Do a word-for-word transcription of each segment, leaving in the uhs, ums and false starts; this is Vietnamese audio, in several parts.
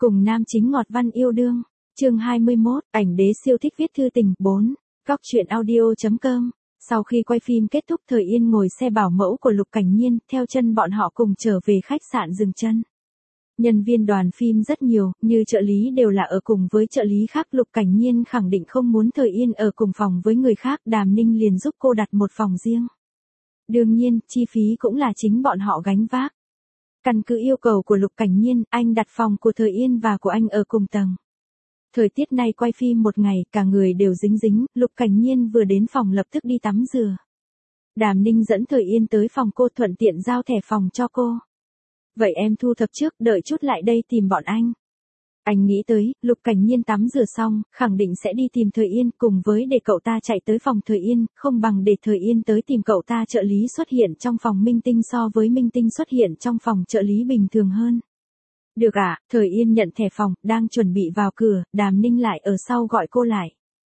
Cùng nam chính ngọt văn yêu đương. Chương hai mươi mốt, ảnh đế siêu thích viết thư tình. bốn. Góc truyện audio chấm com. Sau khi quay phim kết thúc, Thời Yên ngồi xe bảo mẫu của Lục Cảnh Nhiên, theo chân bọn họ cùng trở về khách sạn dừng chân. Nhân viên đoàn phim rất nhiều, như trợ lý đều là ở cùng với trợ lý khác. Lục Cảnh Nhiên khẳng định không muốn Thời Yên ở cùng phòng với người khác, Đàm Ninh liền giúp cô đặt một phòng riêng. Đương nhiên, chi phí cũng là chính bọn họ gánh vác. Căn cứ yêu cầu của Lục Cảnh Nhiên, anh đặt phòng của Thời Yên và của anh ở cùng tầng. Thời tiết này quay phim một ngày, cả người đều dính dính, Lục Cảnh Nhiên vừa đến phòng lập tức đi tắm rửa. Đàm Ninh dẫn Thời Yên tới phòng cô, thuận tiện giao thẻ phòng cho cô. Vậy em thu thập trước, đợi chút lại đây tìm bọn anh. Anh nghĩ tới, Lục Cảnh Nhiên tắm rửa xong, khẳng định sẽ đi tìm Thời Yên, cùng với để cậu ta chạy tới phòng Thời Yên, không bằng để Thời Yên tới tìm cậu ta. Trợ lý xuất hiện trong phòng minh tinh so với minh tinh xuất hiện trong phòng trợ lý bình thường hơn. Được ạ, à, Thời Yên nhận thẻ phòng, đang chuẩn bị vào cửa, Đàm Ninh lại ở sau gọi cô lại.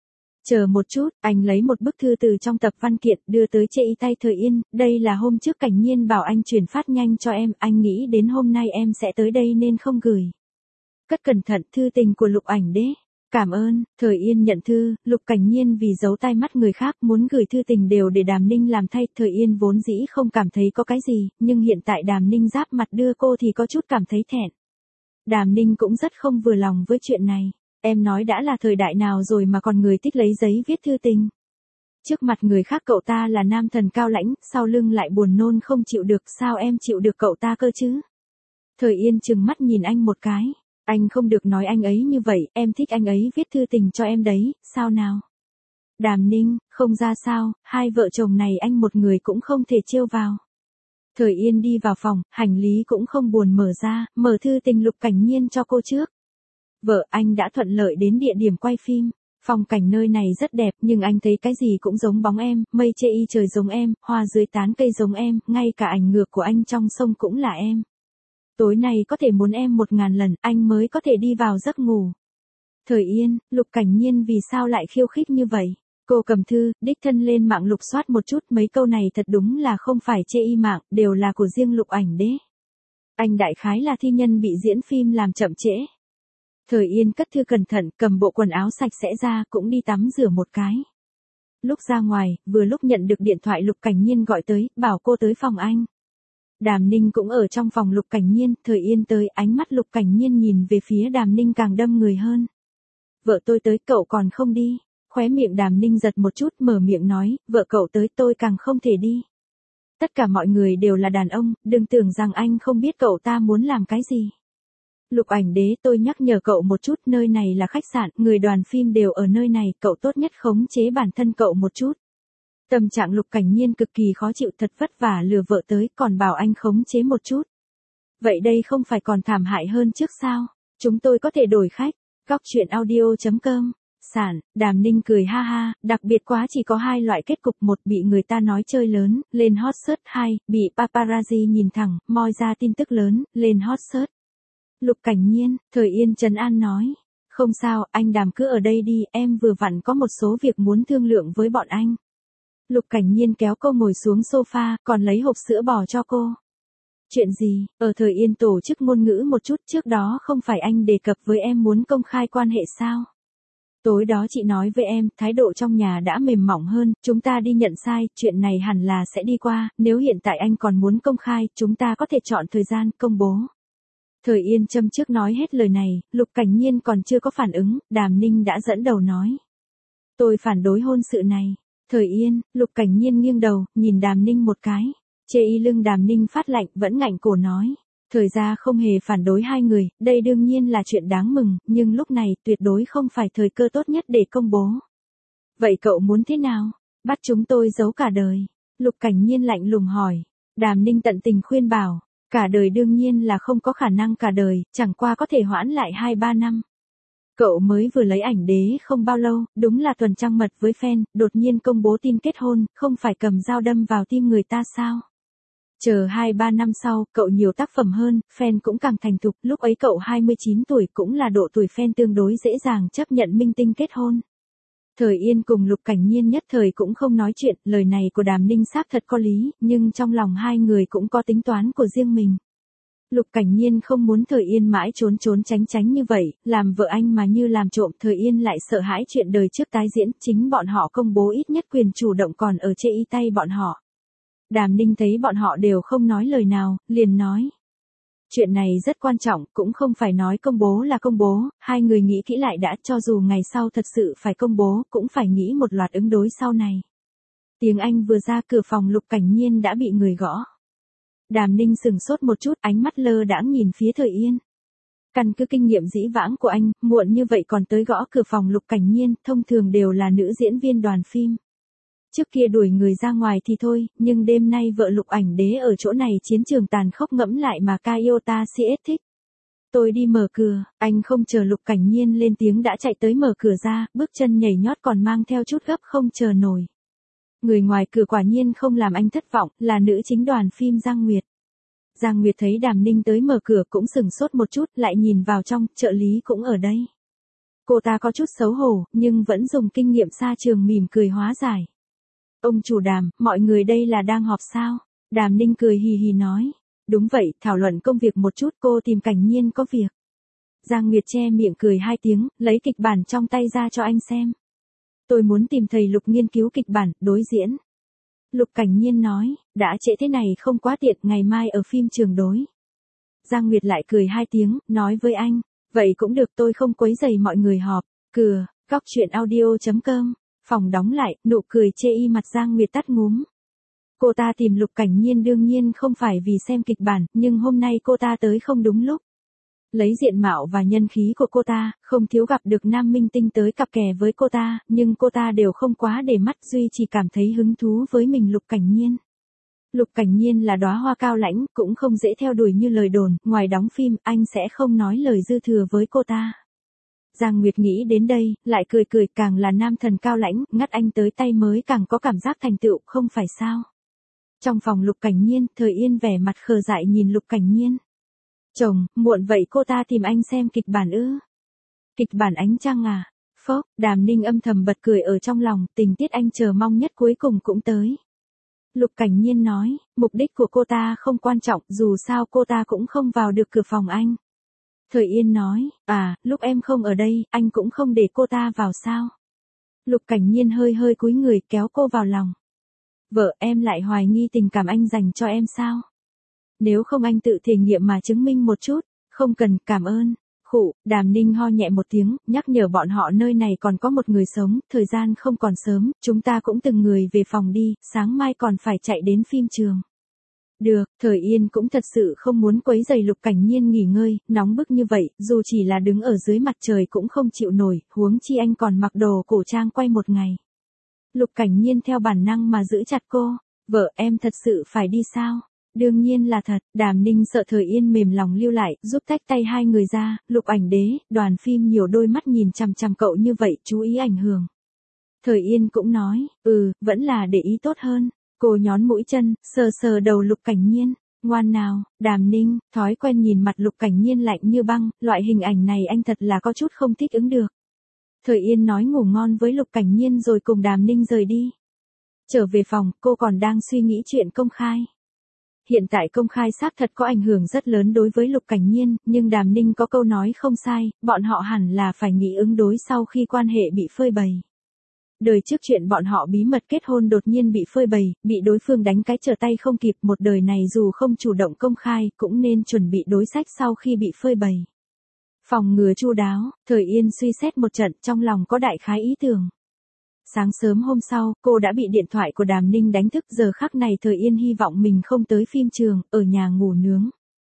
Chờ một chút, anh lấy một bức thư từ trong tập văn kiện, đưa tới chê y tay Thời Yên, đây là hôm trước Cảnh Nhiên bảo anh chuyển phát nhanh cho em, anh nghĩ đến hôm nay em sẽ tới đây nên không gửi. Cất cẩn thận, thư tình của Lục ảnh đế. Cảm ơn. Thời Yên nhận thư, Lục Cảnh Nhiên vì giấu tai mắt người khác muốn gửi thư tình đều để Đàm Ninh làm thay. Thời Yên vốn dĩ không cảm thấy có cái gì, nhưng hiện tại Đàm Ninh giáp mặt đưa cô thì có chút cảm thấy thẹn. Đàm Ninh cũng rất không vừa lòng với chuyện này. Em nói đã là thời đại nào rồi mà còn người thích lấy giấy viết thư tình. Trước mặt người khác cậu ta là nam thần cao lãnh, sau lưng lại buồn nôn không chịu được, sao em chịu được cậu ta cơ chứ? Thời Yên trừng mắt nhìn anh một cái. Anh không được nói anh ấy như vậy, em thích anh ấy viết thư tình cho em đấy, sao nào? Đàm Ninh, không ra sao, hai vợ chồng này anh một người cũng không thể trêu vào. Thời Yên đi vào phòng, hành lý cũng không buồn mở ra, mở thư tình Lục Cảnh Nhiên cho cô trước. Vợ, anh đã thuận lợi đến địa điểm quay phim. Phong cảnh nơi này rất đẹp, nhưng anh thấy cái gì cũng giống bóng em, mây chê y trời giống em, hoa dưới tán cây giống em, ngay cả ảnh ngược của anh trong sông cũng là em. Tối nay có thể muốn em một ngàn lần, anh mới có thể đi vào giấc ngủ. Thời Yên, Lục Cảnh Nhiên vì sao lại khiêu khích như vậy? Cô cầm thư, đích thân lên mạng lục soát một chút, mấy câu này thật đúng là không phải chê y mạng, đều là của riêng Lục ảnh đế. Anh đại khái là thi nhân bị diễn phim làm chậm trễ. Thời Yên cất thư cẩn thận, cầm bộ quần áo sạch sẽ ra, cũng đi tắm rửa một cái. Lúc ra ngoài, vừa lúc nhận được điện thoại Lục Cảnh Nhiên gọi tới, bảo cô tới phòng anh. Đàm Ninh cũng ở trong phòng Lục Cảnh Nhiên, Thời Yên tới, ánh mắt Lục Cảnh Nhiên nhìn về phía Đàm Ninh càng đâm người hơn. Vợ tôi tới, cậu còn không đi? Khóe miệng Đàm Ninh giật một chút, mở miệng nói, vợ cậu tới tôi càng không thể đi. Tất cả mọi người đều là đàn ông, đừng tưởng rằng anh không biết cậu ta muốn làm cái gì. Lục ảnh đế, tôi nhắc nhở cậu một chút, nơi này là khách sạn, người đoàn phim đều ở nơi này, cậu tốt nhất khống chế bản thân cậu một chút. Tâm trạng Lục Cảnh Nhiên cực kỳ khó chịu, thật vất vả lừa vợ tới, còn bảo anh khống chế một chút. Vậy đây không phải còn thảm hại hơn trước sao? Chúng tôi có thể đổi khách. Góc truyện audio chấm com. Sản, Đàm Ninh cười ha ha, đặc biệt quá, chỉ có hai loại kết cục, một bị người ta nói chơi lớn, lên hot search, hai, bị paparazzi nhìn thẳng, moi ra tin tức lớn, lên hot search. Lục Cảnh Nhiên, Thời Yên trấn an nói. Không sao, anh Đàm cứ ở đây đi, em vừa vặn có một số việc muốn thương lượng với bọn anh. Lục Cảnh Nhiên kéo cô ngồi xuống sofa, còn lấy hộp sữa bò cho cô. Chuyện gì? Ở Thời Yên tổ chức ngôn ngữ một chút, trước đó không phải anh đề cập với em muốn công khai quan hệ sao? Tối đó chị nói với em, thái độ trong nhà đã mềm mỏng hơn, chúng ta đi nhận sai, chuyện này hẳn là sẽ đi qua, nếu hiện tại anh còn muốn công khai, chúng ta có thể chọn thời gian, công bố. Thời Yên châm trước nói hết lời này, Lục Cảnh Nhiên còn chưa có phản ứng, Đàm Ninh đã dẫn đầu nói. Tôi phản đối hôn sự này. Thời Yên, Lục Cảnh Nhiên nghiêng đầu, nhìn Đàm Ninh một cái. Chê y lưng Đàm Ninh phát lạnh, vẫn ngạnh cổ nói. Thời ra không hề phản đối hai người, đây đương nhiên là chuyện đáng mừng, nhưng lúc này tuyệt đối không phải thời cơ tốt nhất để công bố. Vậy cậu muốn thế nào? Bắt chúng tôi giấu cả đời. Lục Cảnh Nhiên lạnh lùng hỏi. Đàm Ninh tận tình khuyên bảo. Cả đời đương nhiên là không có khả năng cả đời, chẳng qua có thể hoãn lại hai ba năm. Cậu mới vừa lấy ảnh đế không bao lâu, đúng là tuần trăng mật với fan, đột nhiên công bố tin kết hôn, không phải cầm dao đâm vào tim người ta sao? Chờ hai ba năm sau, cậu nhiều tác phẩm hơn, fan cũng càng thành thục, lúc ấy cậu hai mươi chín tuổi cũng là độ tuổi fan tương đối dễ dàng chấp nhận minh tinh kết hôn. Thời Yên cùng Lục Cảnh Nhiên nhất thời cũng không nói chuyện, lời này của Đàm Ninh xác thật có lý, nhưng trong lòng hai người cũng có tính toán của riêng mình. Lục Cảnh Nhiên không muốn Thời Yên mãi trốn trốn tránh tránh như vậy, làm vợ anh mà như làm trộm. Thời Yên lại sợ hãi chuyện đời trước tái diễn, chính bọn họ công bố ít nhất quyền chủ động còn ở trên y tay bọn họ. Đàm Ninh thấy bọn họ đều không nói lời nào, liền nói. Chuyện này rất quan trọng, cũng không phải nói công bố là công bố, hai người nghĩ kỹ lại đã, cho dù ngày sau thật sự phải công bố, cũng phải nghĩ một loạt ứng đối sau này. Tiếng Anh vừa ra, cửa phòng Lục Cảnh Nhiên đã bị người gõ. Đàm Ninh sừng sốt một chút, ánh mắt lơ đãng nhìn phía Thời Yên. Căn cứ kinh nghiệm dĩ vãng của anh, muộn như vậy còn tới gõ cửa phòng Lục Cảnh Nhiên, thông thường đều là nữ diễn viên đoàn phim. Trước kia đuổi người ra ngoài thì thôi, nhưng đêm nay vợ Lục Ảnh Đế ở chỗ này chiến trường tàn khốc ngẫm lại mà Kayota xê ét thích. Tôi đi mở cửa, anh không chờ Lục Cảnh Nhiên lên tiếng đã chạy tới mở cửa ra, bước chân nhảy nhót còn mang theo chút gấp không chờ nổi. Người ngoài cửa quả nhiên không làm anh thất vọng, là nữ chính đoàn phim Giang Nguyệt. Giang Nguyệt thấy Đàm Ninh tới mở cửa cũng sừng sốt một chút, lại nhìn vào trong, trợ lý cũng ở đây. Cô ta có chút xấu hổ, nhưng vẫn dùng kinh nghiệm xa trường mỉm cười hóa giải. Ông chủ Đàm, mọi người đây là đang họp sao? Đàm Ninh cười hì hì nói. Đúng vậy, thảo luận công việc một chút, cô tìm Cảnh Nhiên có việc. Giang Nguyệt che miệng cười hai tiếng, lấy kịch bản trong tay ra cho anh xem. Tôi muốn tìm thầy Lục nghiên cứu kịch bản, đối diễn. Lục Cảnh Nhiên nói, đã trễ thế này không quá tiện, ngày mai ở phim trường đối. Giang Nguyệt lại cười hai tiếng, nói với anh, vậy cũng được, tôi không quấy rầy mọi người họp. Cừa, góc chuyện audio chấm com. Phòng đóng lại, nụ cười chê y mặt Giang Nguyệt tắt ngúm. Cô ta tìm Lục Cảnh Nhiên đương nhiên không phải vì xem kịch bản, nhưng hôm nay cô ta tới không đúng lúc. Lấy diện mạo và nhân khí của cô ta, không thiếu gặp được nam minh tinh tới cặp kè với cô ta, nhưng cô ta đều không quá để mắt, duy chỉ cảm thấy hứng thú với mình Lục Cảnh Nhiên. Lục Cảnh Nhiên là đóa hoa cao lãnh, cũng không dễ theo đuổi như lời đồn, ngoài đóng phim, anh sẽ không nói lời dư thừa với cô ta. Giang Nguyệt nghĩ đến đây, lại cười cười, càng là nam thần cao lãnh, ngắt anh tới tay mới càng có cảm giác thành tựu, không phải sao. Trong phòng Lục Cảnh Nhiên, Thời Yên vẻ mặt khờ dại nhìn Lục Cảnh Nhiên. Chồng, muộn vậy cô ta tìm anh xem kịch bản ư? Kịch bản ánh trăng à? Phốc, Đàm Ninh âm thầm bật cười ở trong lòng, tình tiết anh chờ mong nhất cuối cùng cũng tới. Lục Cảnh Nhiên nói, mục đích của cô ta không quan trọng, dù sao cô ta cũng không vào được cửa phòng anh. Thời Yên nói, à, lúc em không ở đây, anh cũng không để cô ta vào sao? Lục Cảnh Nhiên hơi hơi cúi người kéo cô vào lòng. Vợ, em lại hoài nghi tình cảm anh dành cho em sao? Nếu không anh tự thể nghiệm mà chứng minh một chút, không cần, cảm ơn. Khụ, Đàm Ninh ho nhẹ một tiếng, nhắc nhở bọn họ nơi này còn có một người sống, thời gian không còn sớm, chúng ta cũng từng người về phòng đi, sáng mai còn phải chạy đến phim trường. Được, Thời Yên cũng thật sự không muốn quấy rầy Lục Cảnh Nhiên nghỉ ngơi, nóng bức như vậy, dù chỉ là đứng ở dưới mặt trời cũng không chịu nổi, huống chi anh còn mặc đồ cổ trang quay một ngày. Lục Cảnh Nhiên theo bản năng mà giữ chặt cô, vợ em thật sự phải đi sao? Đương nhiên là thật, Đàm Ninh sợ Thời Yên mềm lòng lưu lại, giúp tách tay hai người ra, Lục Ảnh Đế, đoàn phim nhiều đôi mắt nhìn chằm chằm cậu như vậy, chú ý ảnh hưởng. Thời Yên cũng nói, ừ, vẫn là để ý tốt hơn. Cô nhón mũi chân, sờ sờ đầu Lục Cảnh Nhiên, ngoan nào, Đàm Ninh, thói quen nhìn mặt Lục Cảnh Nhiên lạnh như băng, loại hình ảnh này anh thật là có chút không thích ứng được. Thời Yên nói ngủ ngon với Lục Cảnh Nhiên rồi cùng Đàm Ninh rời đi. Trở về phòng, cô còn đang suy nghĩ chuyện công khai. Hiện tại công khai xác thật có ảnh hưởng rất lớn đối với Lục Cảnh Nhiên, nhưng Đàm Ninh có câu nói không sai, bọn họ hẳn là phải nghĩ ứng đối sau khi quan hệ bị phơi bày. Đời trước chuyện bọn họ bí mật kết hôn đột nhiên bị phơi bày, bị đối phương đánh cái trở tay không kịp, một đời này dù không chủ động công khai, cũng nên chuẩn bị đối sách sau khi bị phơi bày. Phòng ngừa chu đáo, Thời Yên suy xét một trận, trong lòng có đại khái ý tưởng. Sáng sớm hôm sau, cô đã bị điện thoại của Đàm Ninh đánh thức, giờ khắc này Thời Yên hy vọng mình không tới phim trường, ở nhà ngủ nướng.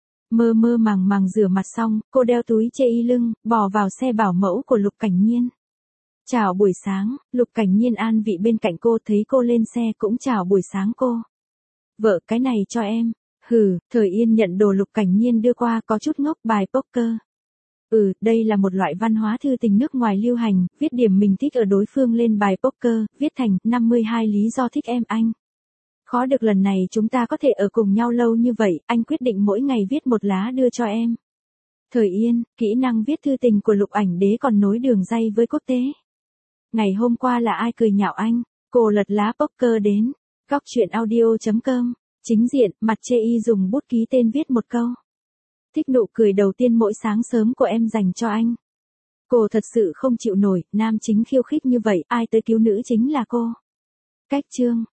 Mơ mơ màng màng rửa mặt xong, cô đeo túi chê y lưng, bò vào xe bảo mẫu của Lục Cảnh Nhiên. Chào buổi sáng, Lục Cảnh Nhiên an vị bên cạnh cô, thấy cô lên xe cũng chào buổi sáng cô. Vợ, cái này cho em. Hừ, Thời Yên nhận đồ Lục Cảnh Nhiên đưa qua, có chút ngốc, bài poker. Ừ, đây là một loại văn hóa thư tình nước ngoài lưu hành, viết điểm mình thích ở đối phương lên bài poker, viết thành năm mươi hai lý do thích em anh. Khó được lần này chúng ta có thể ở cùng nhau lâu như vậy, anh quyết định mỗi ngày viết một lá đưa cho em. Thời Yên, kỹ năng viết thư tình của Lục Ảnh Đế còn nối đường ray với quốc tế. Ngày hôm qua là ai cười nhạo anh? Cô lật lá poker đến. Góc chuyện audio chấm com. Chính diện, mặt chê y dùng bút ký tên viết một câu. Thích nụ cười đầu tiên mỗi sáng sớm của em dành cho anh. Cô thật sự không chịu nổi, nam chính khiêu khích như vậy, ai tới cứu nữ chính là cô. Cách chương.